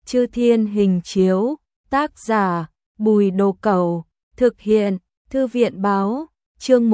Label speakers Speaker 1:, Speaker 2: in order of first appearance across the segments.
Speaker 1: Chư Thiên Hình Chiếu, tác giả, Bùi Đồ Cẩu, thực hiện, Thư viện báo, chương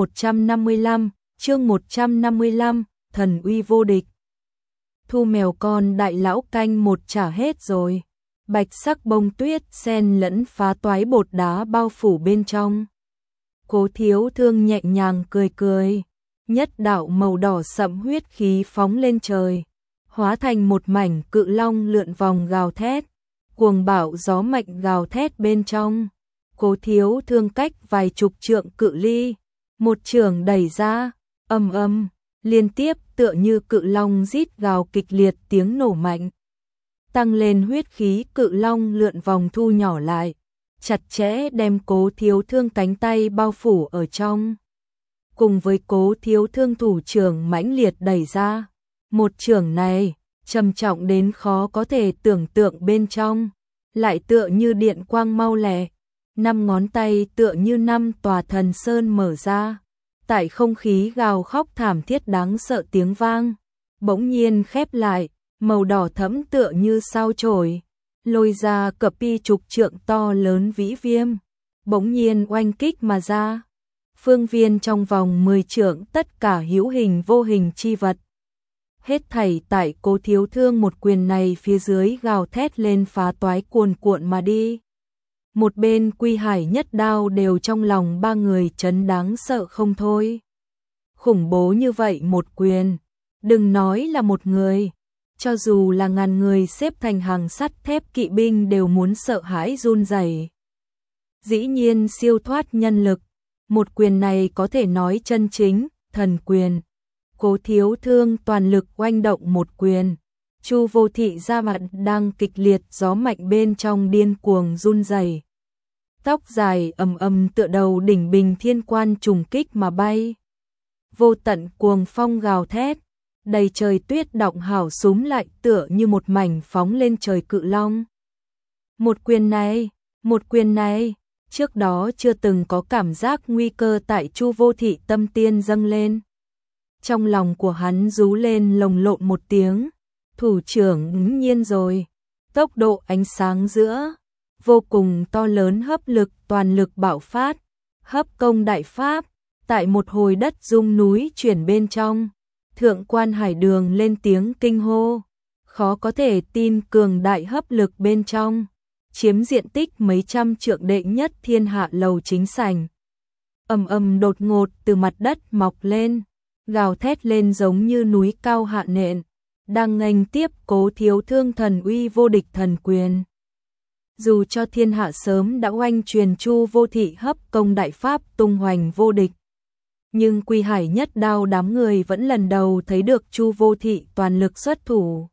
Speaker 1: 155, thần uy vô địch. Thu mèo con đại lão canh một trả hết rồi. Bạch sắc bông tuyết xen lẫn phá toái bột đá bao phủ bên trong. Cố Thiếu Thương nhẹ nhàng cười cười, nhất đạo màu đỏ sẫm huyết khí phóng lên trời, hóa thành một mảnh cự long lượn vòng gào thét, cuồng bạo gió mạnh gào thét bên trong. Cố Thiếu Thương cách vài chục trượng cự ly, một chưởng đẩy ra, ầm ầm, liên tiếp tựa như cự long rít gào kịch liệt tiếng nổ mạnh. Tăng lên huyết khí, cự long lượn vòng thu nhỏ lại, chặt chẽ đem Cố Thiếu Thương cánh tay bao phủ ở trong. Cùng với Cố Thiếu Thương thủ trưởng mãnh liệt đẩy ra, một chưởng này trầm trọng đến khó có thể tưởng tượng, bên trong lại tựa như điện quang mau lẹ, 5 ngón tay tựa như 5 tòa thần sơn mở ra, tại không khí gào khóc thảm thiết đáng sợ tiếng vang, bỗng nhiên khép lại, màu đỏ thẫm tựa như sao chổi, lôi ra cặp pi chục trượng to lớn vĩ viêm, bỗng nhiên oanh kích mà ra. Phương viên trong vòng 10 trượng tất cả hữu hình vô hình chi vật, hết thảy tại Cố Thiếu Thương một quyền này phía dưới gào thét lên phá toái cuồn cuộn mà đi. Một bên Quy Hải Nhất Đao đều trong lòng ba người chấn đáng sợ không thôi. Khủng bố như vậy một quyền, đừng nói là một người, cho dù là ngàn người xếp thành hàng sắt thép kỵ binh đều muốn sợ hãi run rẩy. Dĩ nhiên siêu thoát nhân lực, một quyền này có thể nói chân chính thần quyền. Cố Thiếu Thương toàn lực oanh động một quyền, Chu Vô Thị da mặt đang kịch liệt gió mạnh bên trong điên cuồng run rẩy. Tóc dài ầm ầm tựa đầu đỉnh bình thiên quan trùng kích mà bay. Vô tận cuồng phong gào thét, đầy trời tuyết động hảo súm lại tựa như một mảnh phóng lên trời cự long. Một quyền này, trước đó chưa từng có cảm giác nguy cơ tại Chu Vô Thị tâm tiên dâng lên. Trong lòng của hắn rú lên lồng lộn một tiếng, thủ trưởng ứng nhiên rồi, tốc độ ánh sáng giữa, vô cùng to lớn hấp lực toàn lực bạo phát, hấp công đại pháp, tại một hồi đất rung núi chuyển bên trong, Thượng Quan Hải Đường lên tiếng kinh hô, khó có thể tin cường đại hấp lực bên trong, chiếm diện tích mấy trăm trượng đệ nhất thiên hạ lầu chính sảnh. Ầm ầm đột ngột từ mặt đất mọc lên, gào thét lên giống như núi cao hạ nện, đang nghênh tiếp Cố Thiếu Thương thần uy vô địch thần quyền. Dù cho thiên hạ sớm đã oanh truyền Chu Vô Thị hấp công đại pháp tung hoành vô địch, nhưng Quy Hải Nhất Đao đám người vẫn lần đầu thấy được Chu Vô Thị toàn lực xuất thủ.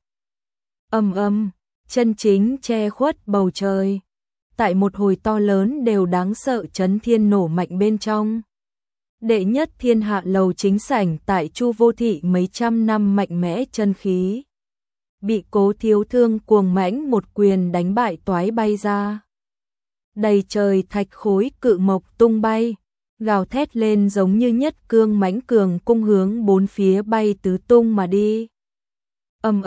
Speaker 1: Ầm ầm, chân chính che khuất bầu trời, tại một hồi to lớn đều đáng sợ chấn thiên nổ mạnh bên trong. Đệ nhất thiên hạ lầu chính sảnh tại Chu Vô Thị mấy trăm năm mạnh mẽ chân khí, bị Cố Thiếu Thương cuồng mãnh một quyền đánh bại toái bay ra. Đầy trời thạch khối cự mộc tung bay, gào thét lên giống như nhất cương mãnh cường cung hướng bốn phía bay tứ tung mà đi. Ầm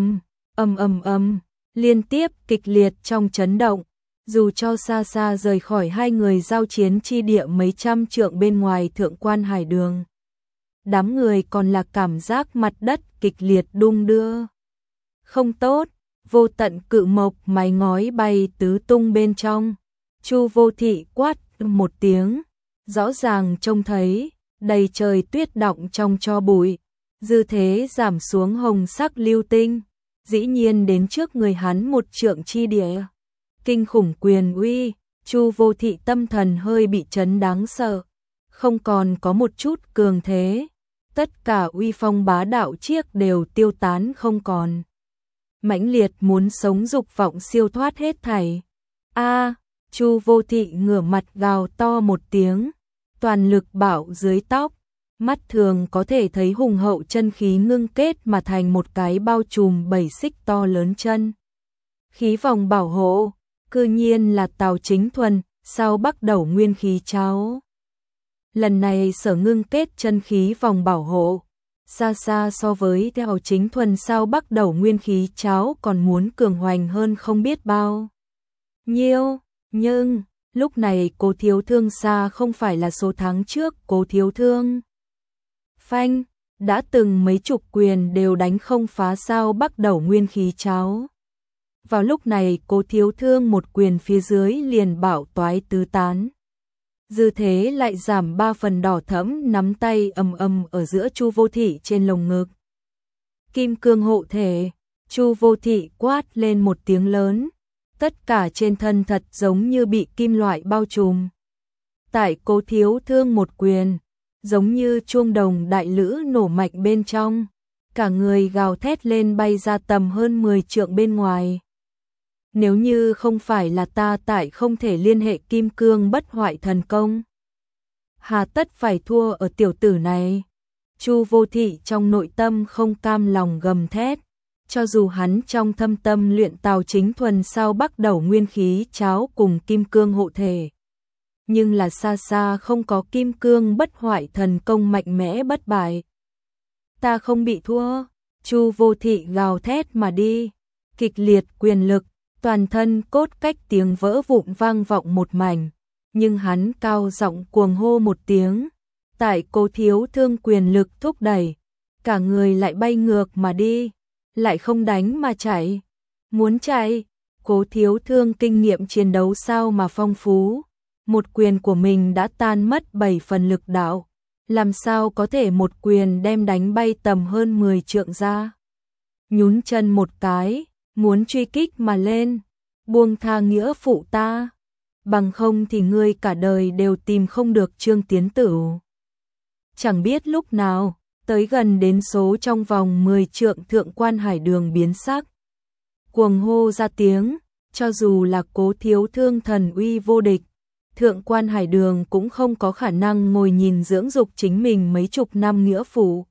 Speaker 1: ầm ầm, liên tiếp kịch liệt trong chấn động. Dù cho xa xa rời khỏi hai người giao chiến chi địa mấy trăm trượng bên ngoài Thượng Quan Hải Đường, đám người còn là cảm giác mặt đất kịch liệt đung đưa. Không tốt, vô tận cự mộc mái ngói bay tứ tung bên trong. Chu Vô Thị quát một tiếng, rõ ràng trông thấy đầy trời tuyết động trong tro bụi, dư thế giảm xuống hồng sắc lưu tinh, dĩ nhiên đến trước người hắn một trượng chi địa. Kinh khủng quyền uy, Chu Vô Thị tâm thần hơi bị chấn đáng sợ, không còn có một chút cường thế, tất cả uy phong bá đạo chiếc đều tiêu tán không còn. Mãnh liệt muốn sống dục vọng siêu thoát hết thảy. A, Chu Vô Thị ngửa mặt gào to một tiếng, toàn lực bạo dưới tóc, mắt thường có thể thấy hùng hậu chân khí ngưng kết mà thành một cái bao trùm 7 xích to lớn chân. Khí vòng bảo hộ, cư nhiên là Tào Chính Thuần, sau Bắc Đầu nguyên khí cháo. Lần này sở ngưng kết chân khí vòng bảo hộ, xa xa so với theo chính thuần sao Bắc Đẩu nguyên khí cháo còn muốn cường hoành hơn không biết bao nhiêu, nhưng lúc này Cố Thiếu Thương xa không phải là số tháng trước Cố Thiếu Thương. Phanh, đã từng mấy chục quyền đều đánh không phá sao Bắc Đẩu nguyên khí cháo. Vào lúc này Cố Thiếu Thương một quyền phía dưới liền bảo toái tứ tán. Dư thế lại giảm 3 phần, đỏ thẫm nắm tay ầm ầm ở giữa Chu Vô Thị trên lồng ngực. Kim cương hộ thể, Chu Vô Thị quát lên một tiếng lớn, tất cả trên thân thật giống như bị kim loại bao trùm. Tại Cố Thiếu Thương một quyền, giống như chuông đồng đại lữ nổ mạnh bên trong, cả người gào thét lên bay ra tầm hơn 10 trượng bên ngoài. Nếu như không phải là ta tại không thể liên hệ kim cương bất hoại thần công, hà tất phải thua ở tiểu tử này. Chu Vô Thị trong nội tâm không cam lòng gầm thét, cho dù hắn trong thâm tâm luyện Tào Chính Thuần sao Bắc Đẩu nguyên khí cháo cùng kim cương hộ thể, nhưng là xa xa không có kim cương bất hoại thần công mạnh mẽ bất bại. Ta không bị thua, Chu Vô Thị gào thét mà đi, kịch liệt quyền lực, toàn thân cốt cách tiếng vỡ vụn vang vọng một mảnh, nhưng hắn cao giọng cuồng hô một tiếng, tại Cố Thiếu Thương quyền lực thúc đẩy, cả người lại bay ngược mà đi, lại không đánh mà chạy. Muốn chạy, Cố Thiếu Thương kinh nghiệm chiến đấu sao mà phong phú, một quyền của mình đã tan mất 7 phần lực đạo, làm sao có thể một quyền đem đánh bay tầm hơn 10 trượng ra. Nhún chân một cái, muốn truy kích mà lên, buông tha nghĩa phụ ta, bằng không thì ngươi cả đời đều tìm không được Trương Tiến Tử. Chẳng biết lúc nào, tới gần đến số trong vòng 10 trượng Thượng Quan Hải Đường biến sắc, cuồng hô ra tiếng, cho dù là Cố Thiếu Thương thần uy vô địch, Thượng Quan Hải Đường cũng không có khả năng ngồi nhìn dưỡng dục chính mình mấy chục năm nghĩa phụ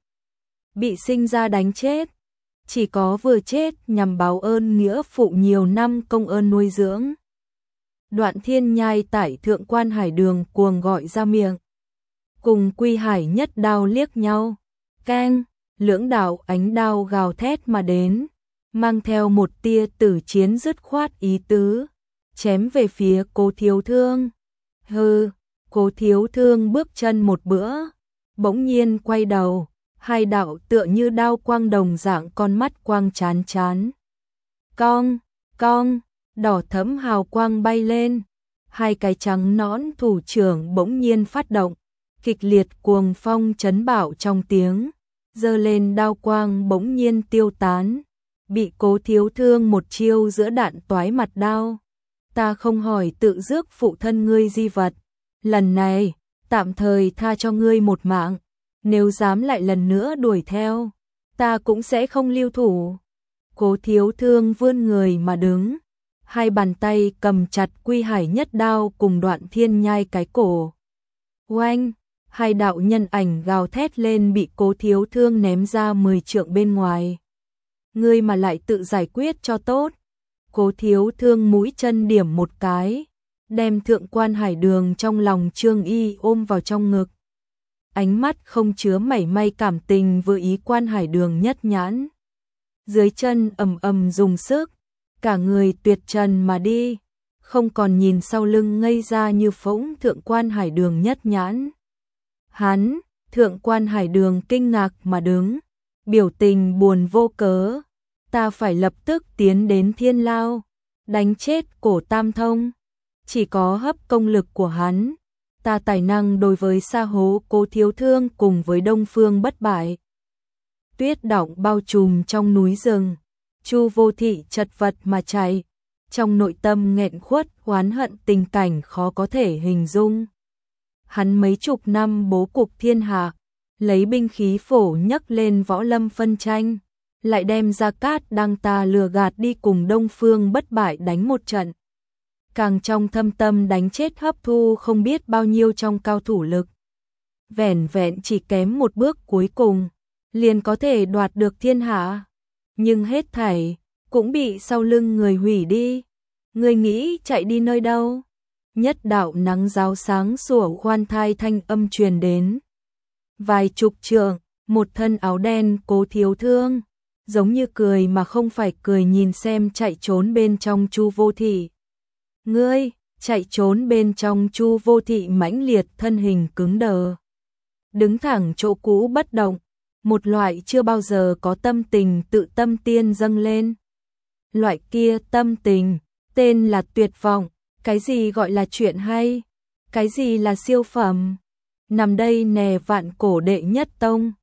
Speaker 1: bị sinh ra đánh chết, chỉ có vừa chết nhằm báo ơn nghĩa phụ nhiều năm công ơn nuôi dưỡng. Đoạn Thiên Nhai tại Thượng Quan Hải Đường cuồng gọi ra miệng, cùng Quy Hải Nhất Đao liếc nhau, keng, lưỡng đạo ánh đao gào thét mà đến, mang theo một tia tử chiến dứt khoát ý tứ, chém về phía Cố Thiếu Thương. Hừ, Cố Thiếu Thương bước chân một bữa, bỗng nhiên quay đầu, hai đạo tựa như đao quang đồng dạng con mắt quang chán chán. Cong, cong, đỏ thẫm hào quang bay lên, hai cái trắng nõn thủ trưởng bỗng nhiên phát động, kịch liệt cuồng phong chấn bạo trong tiếng, giơ lên đao quang bỗng nhiên tiêu tán, bị Cố Thiếu Thương một chiêu giữa đạn toái mặt đao. Ta không hỏi tự rước phụ thân ngươi di vật, lần này tạm thời tha cho ngươi một mạng, nếu dám lại lần nữa đuổi theo, ta cũng sẽ không lưu thủ. Cố Thiếu Thương vươn người mà đứng, hai bàn tay cầm chặt Quy Hải Nhất Đao cùng Đoạn Thiên Nhai cái cổ. Oanh, hai đạo nhân ảnh gào thét lên bị Cố Thiếu Thương ném ra 10 trượng bên ngoài. Ngươi mà lại tự giải quyết cho tốt. Cố Thiếu Thương mũi chân điểm một cái, đem Thượng Quan Hải Đường trong lòng Trương Y ôm vào trong ngực. Ánh mắt không chứa mảy may cảm tình với ý Quan Hải Đường nhất nhãn. Dưới chân ầm ầm dùng sức, cả người tuyệt trần mà đi, không còn nhìn sau lưng ngây ra như phỗng Thượng Quan Hải Đường nhất nhãn. Hắn, Thượng Quan Hải Đường kinh ngạc mà đứng, biểu tình buồn vô cớ. Ta phải lập tức tiến đến Thiên Lao, đánh chết Cổ Tam Thông. Chỉ có hấp công lực của hắn, ta tài năng đối với Sa Hố Cố Thiếu Thương cùng với Đông Phương bất bại. Tuyết đọng bao trùm trong núi rừng, Chu Vô Thị chật vật mà chạy, trong nội tâm nghẹn khuất oán hận tình cảnh khó có thể hình dung. Hắn mấy chục năm bố cục thiên hạ, lấy binh khí phổ nhấc lên võ lâm phân tranh, lại đem Gia Cát Đăng ta lừa gạt đi cùng Đông Phương bất bại đánh một trận. Càng trong thâm tâm đánh chết hấp thu không biết bao nhiêu trong cao thủ lực. Vẻn vẹn chỉ kém một bước cuối cùng, liền có thể đoạt được thiên hạ. Nhưng hết thảy, cũng bị sau lưng người hủy đi. Người nghĩ chạy đi nơi đâu? Nhất đạo nắng giáo sáng sủa khoan thai thanh âm truyền đến. Vài chục trượng, một thân áo đen Cố Thiếu Thương, giống như cười mà không phải cười nhìn xem chạy trốn bên trong Chu Vô Thị. Ngươi, chạy trốn bên trong Chu Vô Thị mãnh liệt thân hình cứng đờ. Đứng thẳng chỗ cũ bất động, một loại chưa bao giờ có tâm tình tự tâm tiên dâng lên. Loại kia tâm tình, tên là tuyệt vọng, cái gì gọi là chuyện hay, cái gì là siêu phẩm. Nằm đây nè vạn cổ đệ nhất tông,